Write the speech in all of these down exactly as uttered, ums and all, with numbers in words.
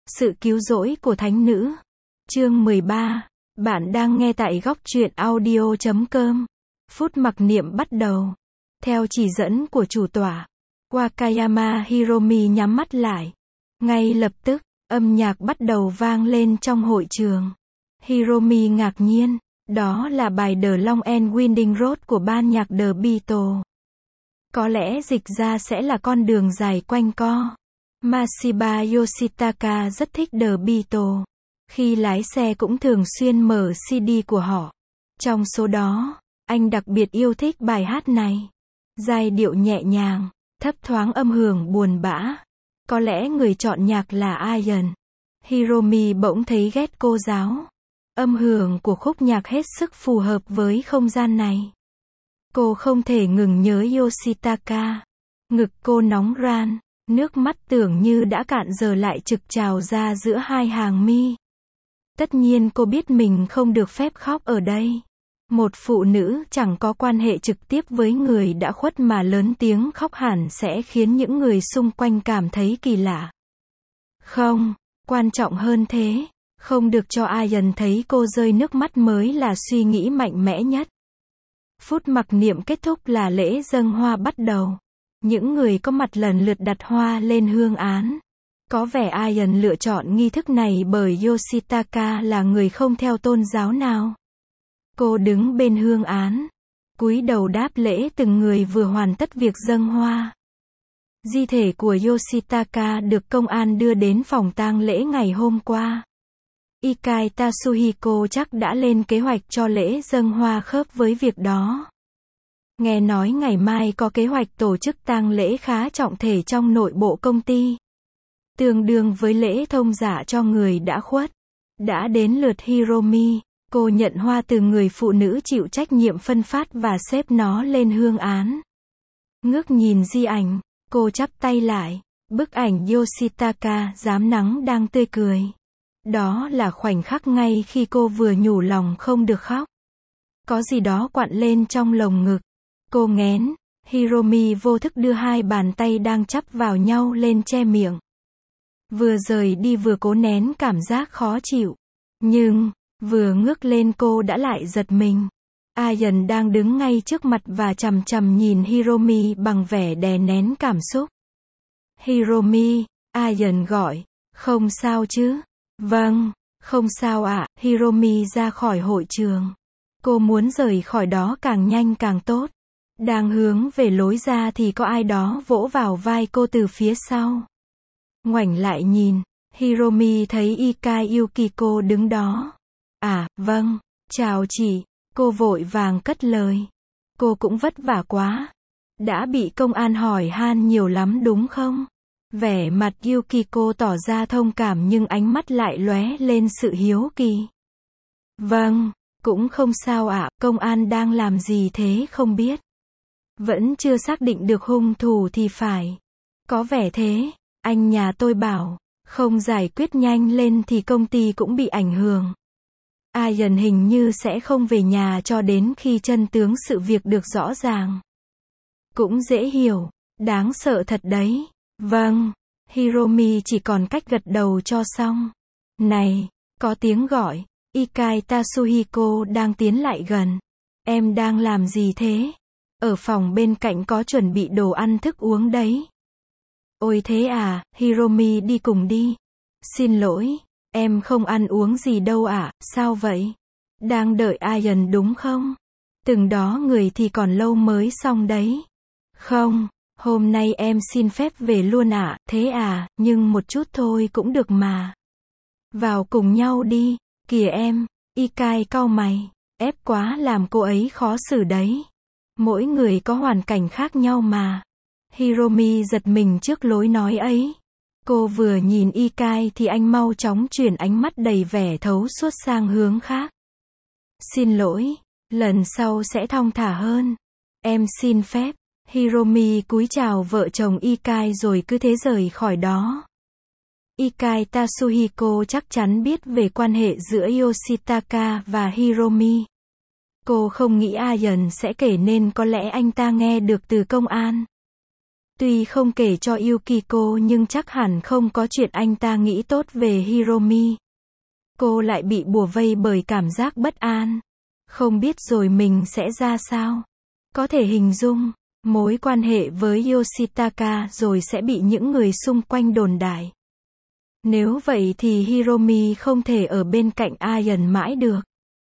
Sự cứu rỗi của thánh nữ. Chương mười ba. Bạn đang nghe tại góc truyện audio chấm com. Phút mặc niệm bắt đầu. Theo chỉ dẫn của chủ tọa, Wakayama Hiromi nhắm mắt lại. Ngay lập tức, âm nhạc bắt đầu vang lên trong hội trường. Hiromi ngạc nhiên, đó là bài The Long and Winding Road của ban nhạc The Beatles. Có lẽ dịch ra sẽ là con đường dài quanh co. Mashiba Yoshitaka rất thích The Beatles. Khi lái xe cũng thường xuyên mở xê đê của họ. Trong số đó, anh đặc biệt yêu thích bài hát này. Giai điệu nhẹ nhàng, thấp thoáng âm hưởng buồn bã. Có lẽ người chọn nhạc là Ian. Hiromi bỗng thấy ghét cô giáo. Âm hưởng của khúc nhạc hết sức phù hợp với không gian này. Cô không thể ngừng nhớ Yoshitaka. Ngực cô nóng ran, nước mắt tưởng như đã cạn giờ lại trực trào ra giữa hai hàng mi. Tất nhiên cô biết mình không được phép khóc ở đây. Một phụ nữ chẳng có quan hệ trực tiếp với người đã khuất mà lớn tiếng khóc hẳn sẽ khiến những người xung quanh cảm thấy kỳ lạ. Không, quan trọng hơn thế, không được cho Ian thấy cô rơi nước mắt mới là suy nghĩ mạnh mẽ nhất. Phút mặc niệm kết thúc là lễ dâng hoa bắt đầu. Những người có mặt lần lượt đặt hoa lên hương án. Có vẻ Ian lựa chọn nghi thức này bởi Yoshitaka là người không theo tôn giáo nào. Cô đứng bên hương án, cúi đầu đáp lễ từng người vừa hoàn tất việc dâng hoa. Di thể của Yoshitaka được công an đưa đến phòng tang lễ ngày hôm qua. Ikai Tatsuhiko chắc đã lên kế hoạch cho lễ dâng hoa khớp với việc đó. Nghe nói ngày mai có kế hoạch tổ chức tang lễ khá trọng thể trong nội bộ công ty. Tương đương với lễ thông giả cho người đã khuất. Đã đến lượt Hiromi, cô nhận hoa từ người phụ nữ chịu trách nhiệm phân phát và xếp nó lên hương án. Ngước nhìn di ảnh, cô chắp tay lại. Bức ảnh Yoshitaka dám nắng đang tươi cười. Đó là khoảnh khắc ngay khi cô vừa nhủ lòng không được khóc. Có gì đó quặn lên trong lồng ngực. Cô nghén. Hiromi vô thức đưa hai bàn tay đang chắp vào nhau lên che miệng. Vừa rời đi vừa cố nén cảm giác khó chịu. Nhưng, vừa ngước lên cô đã lại giật mình. Ian đang đứng ngay trước mặt và chằm chằm nhìn Hiromi bằng vẻ đè nén cảm xúc. Hiromi, Ian gọi. Không sao chứ? Vâng, không sao ạ. Hiromi ra khỏi hội trường. Cô muốn rời khỏi đó càng nhanh càng tốt. Đang hướng về lối ra thì có ai đó vỗ vào vai cô từ phía sau. Ngoảnh lại nhìn, Hiromi thấy Ikai Yukiko đứng đó. À, vâng, chào chị. Cô vội vàng cất lời. Cô cũng vất vả quá. Đã bị công an hỏi han nhiều lắm đúng không? Vẻ mặt Yukiko tỏ ra thông cảm nhưng ánh mắt lại lóe lên sự hiếu kỳ. Vâng, cũng không sao ạ, công an đang làm gì thế không biết. Vẫn chưa xác định được hung thủ thì phải. Có vẻ thế, anh nhà tôi bảo, không giải quyết nhanh lên thì công ty cũng bị ảnh hưởng. Ian hình như sẽ không về nhà cho đến khi chân tướng sự việc được rõ ràng. Cũng dễ hiểu, đáng sợ thật đấy. Vâng, Hiromi chỉ còn cách gật đầu cho xong. Này, có tiếng gọi, Ikai Tatsuhiko đang tiến lại gần. Em đang làm gì thế? Ở phòng bên cạnh có chuẩn bị đồ ăn thức uống đấy. Ôi thế à, Hiromi đi cùng đi. Xin lỗi, em không ăn uống gì đâu ạ, à, sao vậy? Đang đợi Ian đúng không? Từng đó người thì còn lâu mới xong đấy. Không, hôm nay em xin phép về luôn ạ, à, thế à, nhưng một chút thôi cũng được mà. Vào cùng nhau đi, kìa em, Ikai cau mày, ép quá làm cô ấy khó xử đấy. Mỗi người có hoàn cảnh khác nhau mà. Hiromi giật mình trước lối nói ấy. Cô vừa nhìn Ikai thì anh mau chóng chuyển ánh mắt đầy vẻ thấu suốt sang hướng khác. Xin lỗi, lần sau sẽ thong thả hơn. Em xin phép. Hiromi cúi chào vợ chồng Ikai rồi cứ thế rời khỏi đó. Ikai Tatsuhiko chắc chắn biết về quan hệ giữa Yoshitaka và Hiromi. Cô không nghĩ Ian sẽ kể nên có lẽ anh ta nghe được từ công an. Tuy không kể cho Yukiko nhưng chắc hẳn không có chuyện anh ta nghĩ tốt về Hiromi. Cô lại bị bủa vây bởi cảm giác bất an. Không biết rồi mình sẽ ra sao. Có thể hình dung, mối quan hệ với Yoshitaka rồi sẽ bị những người xung quanh đồn đại. Nếu vậy thì Hiromi không thể ở bên cạnh Aion mãi được.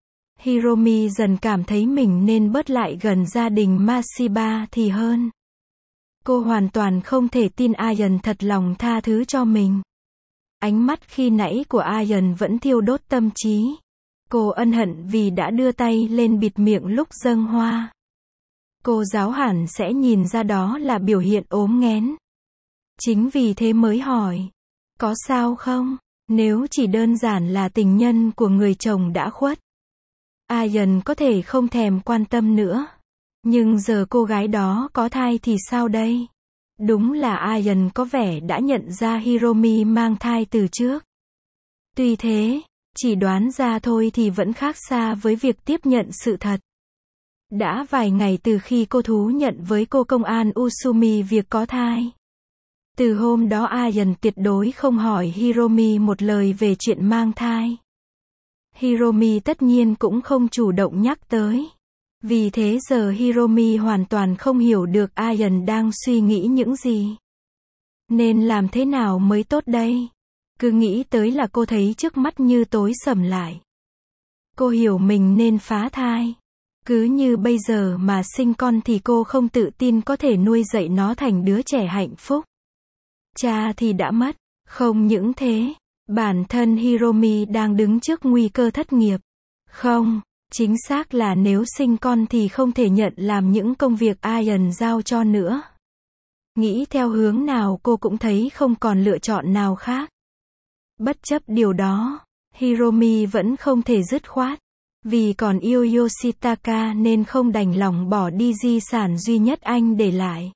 Hiromi dần cảm thấy mình nên bớt lại gần gia đình Masiba thì hơn. Cô hoàn toàn không thể tin Aion thật lòng tha thứ cho mình. Ánh mắt khi nãy của Aion vẫn thiêu đốt tâm trí. Cô ân hận vì đã đưa tay lên bịt miệng lúc dâng hoa. Cô giáo hẳn sẽ nhìn ra đó là biểu hiện ốm nghén. Chính vì thế mới hỏi. Có sao không? Nếu chỉ đơn giản là tình nhân của người chồng đã khuất. Aion có thể không thèm quan tâm nữa. Nhưng giờ cô gái đó có thai thì sao đây? Đúng là Aion có vẻ đã nhận ra Hiromi mang thai từ trước. Tuy thế, chỉ đoán ra thôi thì vẫn khác xa với việc tiếp nhận sự thật. Đã vài ngày từ khi cô thú nhận với cô công an Usumi việc có thai. Từ hôm đó Aion tuyệt đối không hỏi Hiromi một lời về chuyện mang thai. Hiromi tất nhiên cũng không chủ động nhắc tới. Vì thế giờ Hiromi hoàn toàn không hiểu được Aion đang suy nghĩ những gì. Nên làm thế nào mới tốt đây? Cứ nghĩ tới là cô thấy trước mắt như tối sầm lại. Cô hiểu mình nên phá thai. Cứ như bây giờ mà sinh con thì cô không tự tin có thể nuôi dạy nó thành đứa trẻ hạnh phúc. Cha thì đã mất. Không những thế, bản thân Hiromi đang đứng trước nguy cơ thất nghiệp. Không, chính xác là nếu sinh con thì không thể nhận làm những công việc Aion giao cho nữa. Nghĩ theo hướng nào cô cũng thấy không còn lựa chọn nào khác. Bất chấp điều đó, Hiromi vẫn không thể dứt khoát. Vì còn yêu Yoshitaka nên không đành lòng bỏ đi di sản duy nhất anh để lại.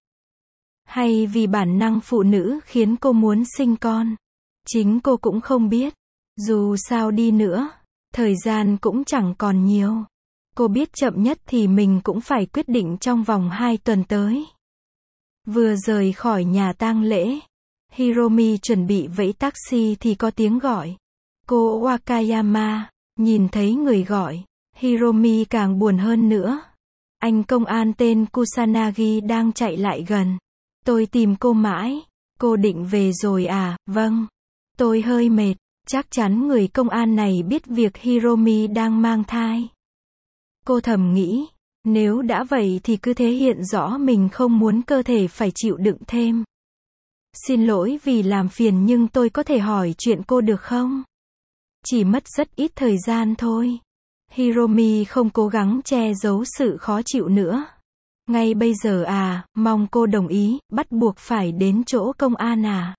Hay vì bản năng phụ nữ khiến cô muốn sinh con. Chính cô cũng không biết. Dù sao đi nữa, thời gian cũng chẳng còn nhiều. Cô biết chậm nhất thì mình cũng phải quyết định trong vòng hai tuần tới. Vừa rời khỏi nhà tang lễ, Hiromi chuẩn bị vẫy taxi thì có tiếng gọi. Cô Wakayama, nhìn thấy người gọi, Hiromi càng buồn hơn nữa. Anh công an tên Kusanagi đang chạy lại gần. Tôi tìm cô mãi. Cô định về rồi à? Vâng. Tôi hơi mệt. Chắc chắn người công an này biết việc Hiromi đang mang thai. Cô thầm nghĩ, nếu đã vậy thì cứ thể hiện rõ mình không muốn cơ thể phải chịu đựng thêm. Xin lỗi vì làm phiền nhưng tôi có thể hỏi chuyện cô được không? Chỉ mất rất ít thời gian thôi. Hiromi không cố gắng che giấu sự khó chịu nữa. Ngay bây giờ à, mong cô đồng ý, bắt buộc phải đến chỗ công an à?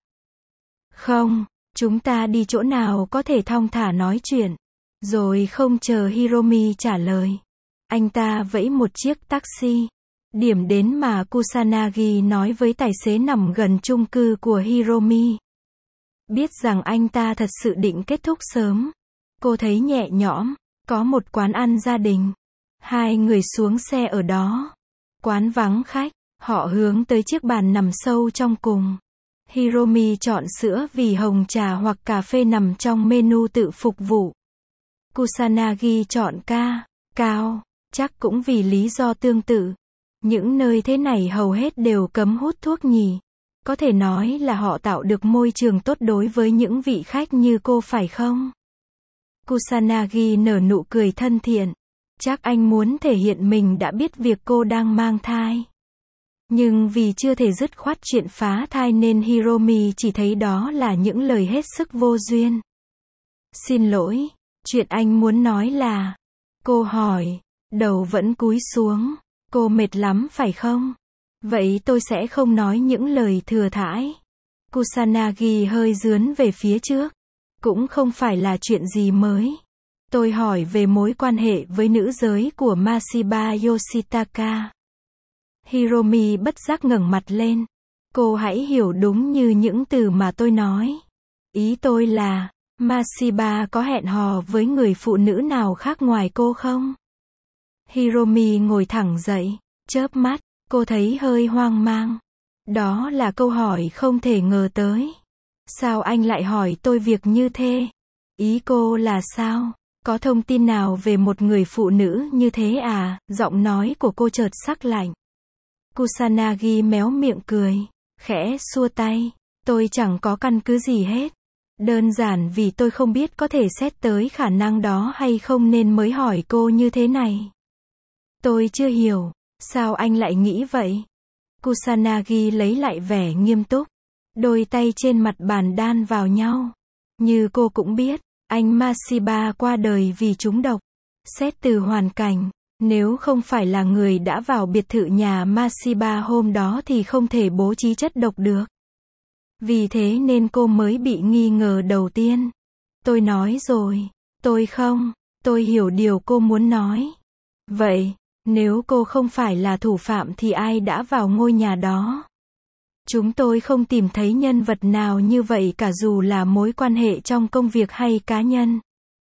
Không, chúng ta đi chỗ nào có thể thong thả nói chuyện. Rồi không chờ Hiromi trả lời. Anh ta vẫy một chiếc taxi. Điểm đến mà Kusanagi nói với tài xế nằm gần chung cư của Hiromi. Biết rằng anh ta thật sự định kết thúc sớm. Cô thấy nhẹ nhõm. Có một quán ăn gia đình. Hai người xuống xe ở đó. Quán vắng khách. Họ hướng tới chiếc bàn nằm sâu trong cùng. Hiromi chọn sữa vì hồng trà hoặc cà phê nằm trong menu tự phục vụ. Kusanagi chọn ca, cao, chắc cũng vì lý do tương tự. Những nơi thế này hầu hết đều cấm hút thuốc nhỉ. Có thể nói là họ tạo được môi trường tốt đối với những vị khách như cô phải không? Kusanagi nở nụ cười thân thiện. Chắc anh muốn thể hiện mình đã biết việc cô đang mang thai. Nhưng vì chưa thể dứt khoát chuyện phá thai nên Hiromi chỉ thấy đó là những lời hết sức vô duyên. Xin lỗi, chuyện anh muốn nói là... Cô hỏi, đầu vẫn cúi xuống. Cô mệt lắm phải không? Vậy tôi sẽ không nói những lời thừa thãi. Kusanagi hơi dướn về phía trước. Cũng không phải là chuyện gì mới. Tôi hỏi về mối quan hệ với nữ giới của Masiba Yoshitaka. Hiromi bất giác ngẩng mặt lên. Cô hãy hiểu đúng như những từ mà tôi nói. Ý tôi là, Masiba có hẹn hò với người phụ nữ nào khác ngoài cô không? Hiromi ngồi thẳng dậy, chớp mắt, cô thấy hơi hoang mang. Đó là câu hỏi không thể ngờ tới. Sao anh lại hỏi tôi việc như thế? Ý cô là sao? Có thông tin nào về một người phụ nữ như thế à? Giọng nói của cô chợt sắc lạnh. Kusanagi méo miệng cười, khẽ xua tay. Tôi chẳng có căn cứ gì hết. Đơn giản vì tôi không biết có thể xét tới khả năng đó hay không nên mới hỏi cô như thế này. Tôi chưa hiểu, sao anh lại nghĩ vậy? Kusanagi lấy lại vẻ nghiêm túc. Đôi tay trên mặt bàn đan vào nhau. Như cô cũng biết, anh Mashiba qua đời vì trúng độc. Xét từ hoàn cảnh, nếu không phải là người đã vào biệt thự nhà Mashiba hôm đó thì không thể bố trí chất độc được. Vì thế nên cô mới bị nghi ngờ đầu tiên. Tôi nói rồi, tôi không, tôi hiểu điều cô muốn nói. Vậy, nếu cô không phải là thủ phạm thì ai đã vào ngôi nhà đó? Chúng tôi không tìm thấy nhân vật nào như vậy cả dù là mối quan hệ trong công việc hay cá nhân.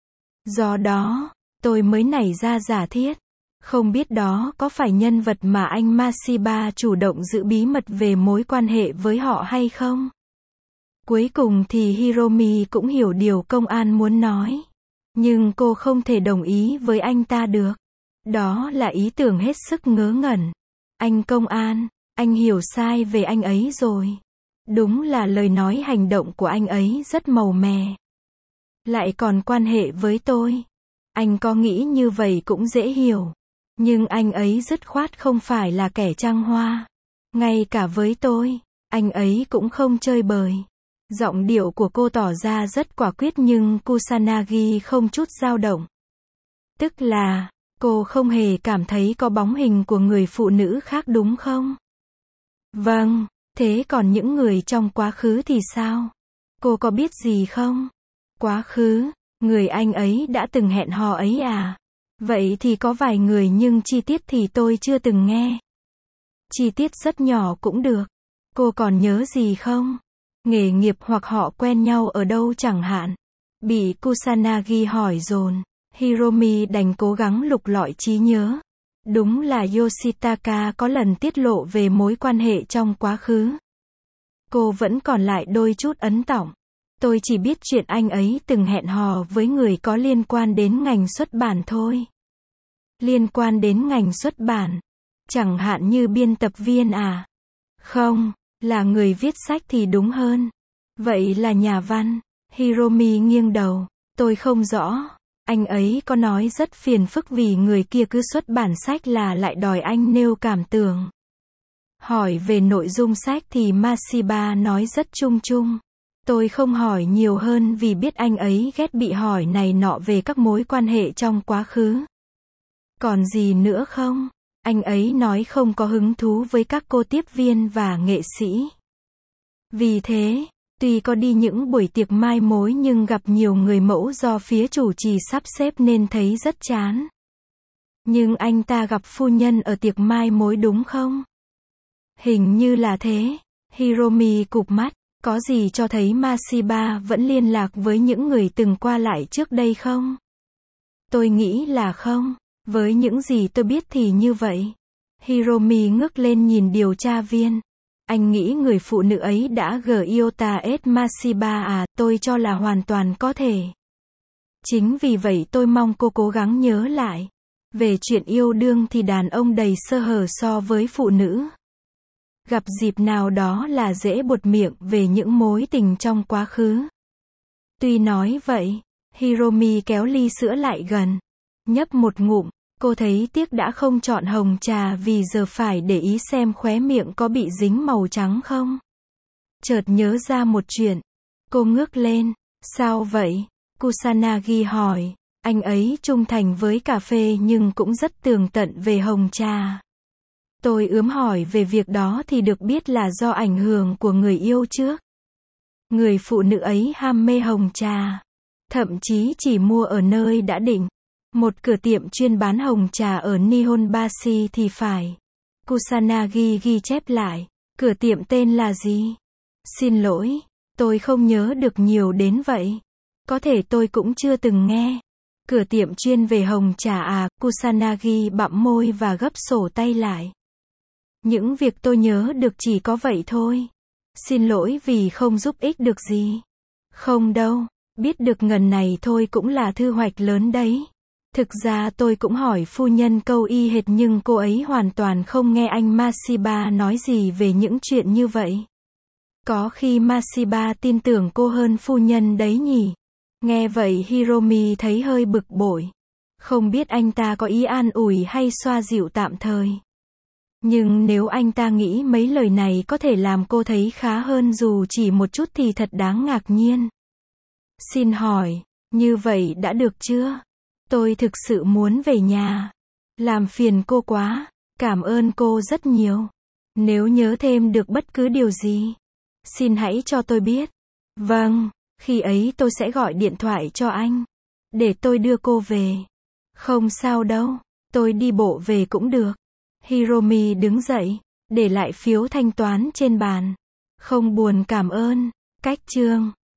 Do đó, tôi mới nảy ra giả thiết. Không biết đó có phải nhân vật mà anh Mashiba chủ động giữ bí mật về mối quan hệ với họ hay không? Cuối cùng thì Hiromi cũng hiểu điều công an muốn nói. Nhưng cô không thể đồng ý với anh ta được. Đó là ý tưởng hết sức ngớ ngẩn. Anh công an, anh hiểu sai về anh ấy rồi. Đúng là lời nói hành động của anh ấy rất màu mè. Lại còn quan hệ với tôi. Anh có nghĩ như vậy cũng dễ hiểu. Nhưng anh ấy dứt khoát không phải là kẻ trăng hoa. Ngay cả với tôi, anh ấy cũng không chơi bời. Giọng điệu của cô tỏ ra rất quả quyết nhưng Kusanagi không chút dao động. Tức là, cô không hề cảm thấy có bóng hình của người phụ nữ khác đúng không? Vâng, thế còn những người trong quá khứ thì sao? Cô có biết gì không? Quá khứ, người anh ấy đã từng hẹn hò ấy à? Vậy thì có vài người nhưng chi tiết thì tôi chưa từng nghe. Chi tiết rất nhỏ cũng được. Cô còn nhớ gì không? Nghề nghiệp hoặc họ quen nhau ở đâu chẳng hạn. Bị Kusanagi hỏi dồn, Hiromi đành cố gắng lục lọi trí nhớ. Đúng là Yoshitaka có lần tiết lộ về mối quan hệ trong quá khứ. Cô vẫn còn lại đôi chút ấn tượng. Tôi chỉ biết chuyện anh ấy từng hẹn hò với người có liên quan đến ngành xuất bản thôi. Liên quan đến ngành xuất bản? Chẳng hạn như biên tập viên à? Không, là người viết sách thì đúng hơn. Vậy là nhà văn. Hiromi nghiêng đầu. Tôi không rõ. Anh ấy có nói rất phiền phức vì người kia cứ xuất bản sách là lại đòi anh nêu cảm tưởng. Hỏi về nội dung sách thì Mashiba nói rất chung chung. Tôi không hỏi nhiều hơn vì biết anh ấy ghét bị hỏi này nọ về các mối quan hệ trong quá khứ. Còn gì nữa không? Anh ấy nói không có hứng thú với các cô tiếp viên và nghệ sĩ. Vì thế, tuy có đi những buổi tiệc mai mối nhưng gặp nhiều người mẫu do phía chủ trì sắp xếp nên thấy rất chán. Nhưng anh ta gặp phu nhân ở tiệc mai mối đúng không? Hình như là thế. Hiromi cụp mắt. Có gì cho thấy Mashiba vẫn liên lạc với những người từng qua lại trước đây không? Tôi nghĩ là không. Với những gì tôi biết thì như vậy. Hiromi ngước lên nhìn điều tra viên. Anh nghĩ người phụ nữ ấy đã Gyota S Mashiba à? Tôi cho là hoàn toàn có thể. Chính vì vậy tôi mong cô cố gắng nhớ lại. Về chuyện yêu đương thì đàn ông đầy sơ hở so với phụ nữ. Gặp dịp nào đó là dễ buột miệng về những mối tình trong quá khứ. Tuy nói vậy, Hiromi kéo ly sữa lại gần. Nhấp một ngụm, cô thấy tiếc đã không chọn hồng trà vì giờ phải để ý xem khóe miệng có bị dính màu trắng không. Chợt nhớ ra một chuyện. Cô ngước lên. Sao vậy? Kusanagi hỏi. Anh ấy trung thành với cà phê nhưng cũng rất tường tận về hồng trà. Tôi ướm hỏi về việc đó thì được biết là do ảnh hưởng của người yêu trước. Người phụ nữ ấy ham mê hồng trà. Thậm chí chỉ mua ở nơi đã định. Một cửa tiệm chuyên bán hồng trà ở Nihonbashi thì phải. Kusanagi ghi chép lại. Cửa tiệm tên là gì? Xin lỗi, tôi không nhớ được nhiều đến vậy. Có thể tôi cũng chưa từng nghe. Cửa tiệm chuyên về hồng trà à? Kusanagi bặm môi và gấp sổ tay lại. Những việc tôi nhớ được chỉ có vậy thôi. Xin lỗi vì không giúp ích được gì. Không đâu, biết được ngần này thôi cũng là thu hoạch lớn đấy. Thực ra tôi cũng hỏi phu nhân câu y hệt nhưng cô ấy hoàn toàn không nghe anh Masiba nói gì về những chuyện như vậy. Có khi Masiba tin tưởng cô hơn phu nhân đấy nhỉ. Nghe vậy Hiromi thấy hơi bực bội. Không biết anh ta có ý an ủi hay xoa dịu tạm thời. Nhưng nếu anh ta nghĩ mấy lời này có thể làm cô thấy khá hơn dù chỉ một chút thì thật đáng ngạc nhiên. Xin hỏi, như vậy đã được chưa? Tôi thực sự muốn về nhà. Làm phiền cô quá. Cảm ơn cô rất nhiều. Nếu nhớ thêm được bất cứ điều gì, xin hãy cho tôi biết. Vâng, khi ấy tôi sẽ gọi điện thoại cho anh. Để tôi đưa cô về. Không sao đâu, tôi đi bộ về cũng được. Hiromi đứng dậy, để lại phiếu thanh toán trên bàn. Không buồn cảm ơn. Cách chương